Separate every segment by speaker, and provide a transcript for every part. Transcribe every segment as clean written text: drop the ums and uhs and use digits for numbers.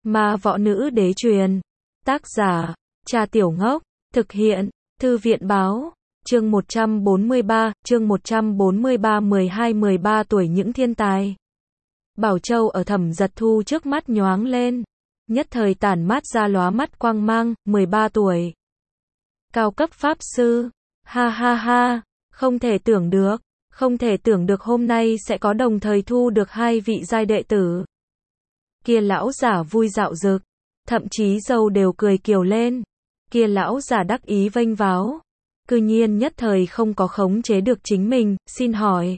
Speaker 1: Ma võ nữ đế truyền. Tác giả, Trà Tiểu Ngốc. Thực hiện, Thư viện báo. Chương 143, chương 143 12-13 tuổi những thiên tài. Bảo Châu ở Thẩm Giật Thu trước mắt nhoáng lên. Nhất thời tản mát ra lóa mắt quang mang, 13 tuổi. Cao cấp pháp sư. Ha ha ha, không thể tưởng được. Không thể tưởng được hôm nay sẽ có đồng thời thu được 2 vị giai đệ tử. Kia lão giả vui dạo dực, thậm chí dâu đều cười kiều lên. Kia lão giả đắc ý vênh váo, cư nhiên nhất thời không có khống chế được chính mình, xin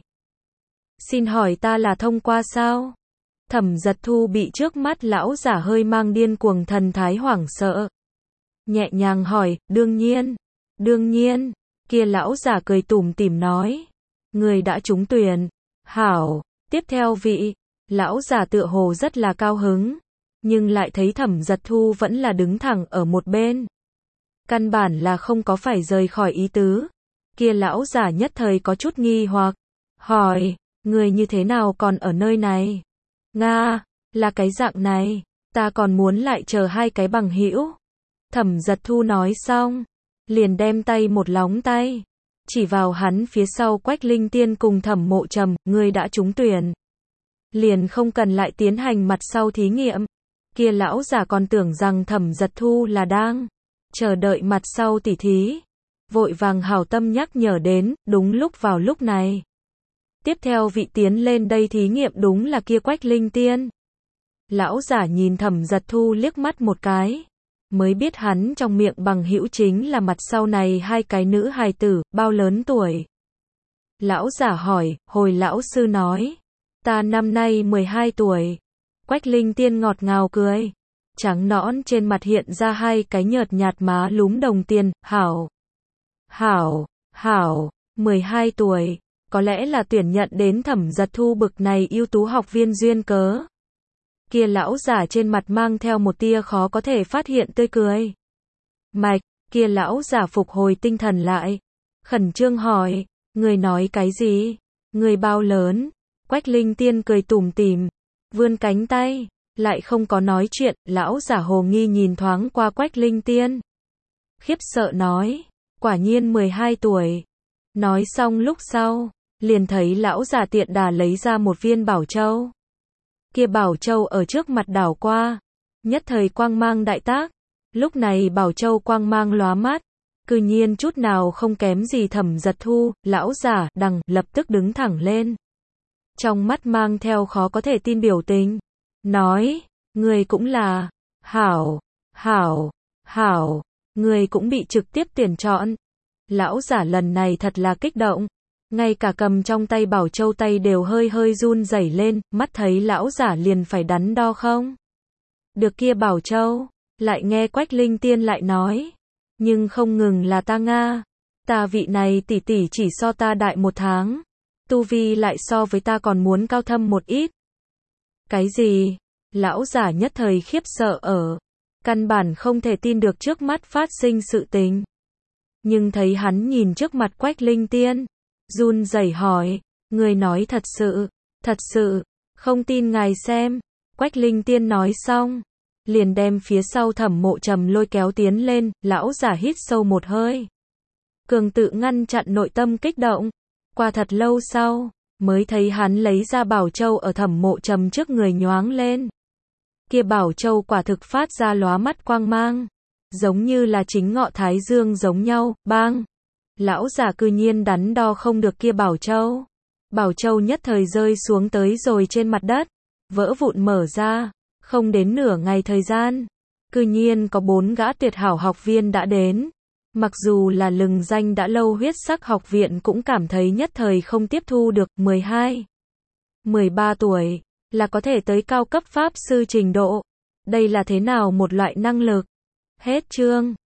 Speaker 1: hỏi ta là thông qua sao? Thẩm Giật Thu bị trước mắt lão giả hơi mang điên cuồng thần thái hoảng sợ. Nhẹ nhàng hỏi, đương nhiên, kia lão giả cười tủm tỉm nói. Người đã trúng tuyển. Hảo, tiếp theo vị. Lão giả tựa hồ rất là cao hứng, nhưng lại thấy Thẩm Giật Thu vẫn là đứng thẳng ở một bên. Căn bản là không có phải rời khỏi ý tứ. Kia lão giả nhất thời có chút nghi hoặc, hỏi, người như thế nào còn ở nơi này? Nga, là cái dạng này, ta còn muốn lại chờ 2 cái bằng hữu. Thẩm Giật Thu nói xong, liền đem tay một lóng tay, chỉ vào hắn phía sau Quách Linh Tiên cùng Thẩm Mộ Trầm, ngươi đã trúng tuyển. Liền không cần lại tiến hành mặt sau thí nghiệm. Kia lão giả còn tưởng rằng Thẩm Giật Thu là đang chờ đợi mặt sau tỉ thí. Vội vàng hảo tâm nhắc nhở đến, đúng lúc vào lúc này. Tiếp theo vị tiến lên đây thí nghiệm đúng là kia Quách Linh Tiên. Lão giả nhìn Thẩm Giật Thu liếc mắt một cái, mới biết hắn trong miệng bằng hữu chính là mặt sau này 2 cái nữ hài tử, bao lớn tuổi. Lão giả hỏi, hồi lão sư nói, ta năm nay 12 tuổi. Quách Linh Tiên ngọt ngào cười, trắng nõn trên mặt hiện ra 2 cái nhợt nhạt má lúm đồng tiền, hảo, 12 tuổi, có lẽ là tuyển nhận đến Thẩm Giật Thu bực này ưu tú học viên duyên cớ. Kia lão giả trên mặt mang theo một tia khó có thể phát hiện tươi cười. Mạch, kia lão giả phục hồi tinh thần lại, khẩn trương hỏi, người nói cái gì? Người bao lớn? Quách Linh Tiên cười tủm tỉm, vươn cánh tay, lại không có nói chuyện. Lão giả hồ nghi nhìn thoáng qua Quách Linh Tiên, khiếp sợ nói, quả nhiên 12 tuổi. Nói xong lúc sau, liền thấy lão giả tiện đà lấy ra một viên bảo châu. Kia bảo châu ở trước mặt đảo qua, nhất thời quang mang đại tác. Lúc này bảo châu quang mang lóa mắt, cư nhiên chút nào không kém gì Thẩm Giật Thu. Lão giả đằng lập tức đứng thẳng lên, trong mắt mang theo khó có thể tin biểu tình, nói, người cũng là, hảo, người cũng bị trực tiếp tuyển chọn. Lão giả lần này thật là kích động, ngay cả cầm trong tay bảo châu tay đều hơi run rẩy lên, mắt thấy lão giả liền phải đắn đo không được kia bảo châu. Lại nghe Quách Linh Tiên lại nói, nhưng không ngừng là ta Nga, ta vị này tỷ tỷ chỉ so ta đại 1 tháng, tu vi lại so với ta còn muốn cao thâm một ít. Cái gì? Lão giả nhất thời khiếp sợ ở, căn bản không thể tin được trước mắt phát sinh sự tình. Nhưng thấy hắn nhìn trước mặt Quách Linh Tiên, run rẩy hỏi, người nói thật sự, không tin ngài xem. Quách Linh Tiên nói xong, liền đem phía sau Thẩm Mộ Trầm lôi kéo tiến lên. Lão giả hít sâu một hơi, cường tự ngăn chặn nội tâm kích động. Qua thật lâu sau, mới thấy hắn lấy ra bảo châu ở Thẩm Mộ Trầm trước người nhoáng lên. Kia bảo châu quả thực phát ra lóa mắt quang mang, giống như là chính ngọ thái dương giống nhau, bang. Lão giả cư nhiên đắn đo không được kia bảo châu. Bảo châu nhất thời rơi xuống tới rồi trên mặt đất, vỡ vụn mở ra, không đến nửa ngày thời gian, cư nhiên có 4 gã tuyệt hảo học viên đã đến. Mặc dù là lừng danh đã lâu huyết sắc học viện cũng cảm thấy nhất thời không tiếp thu được. 13 tuổi, là có thể tới cao cấp pháp sư trình độ. Đây là thế nào một loại năng lực? Hết chương.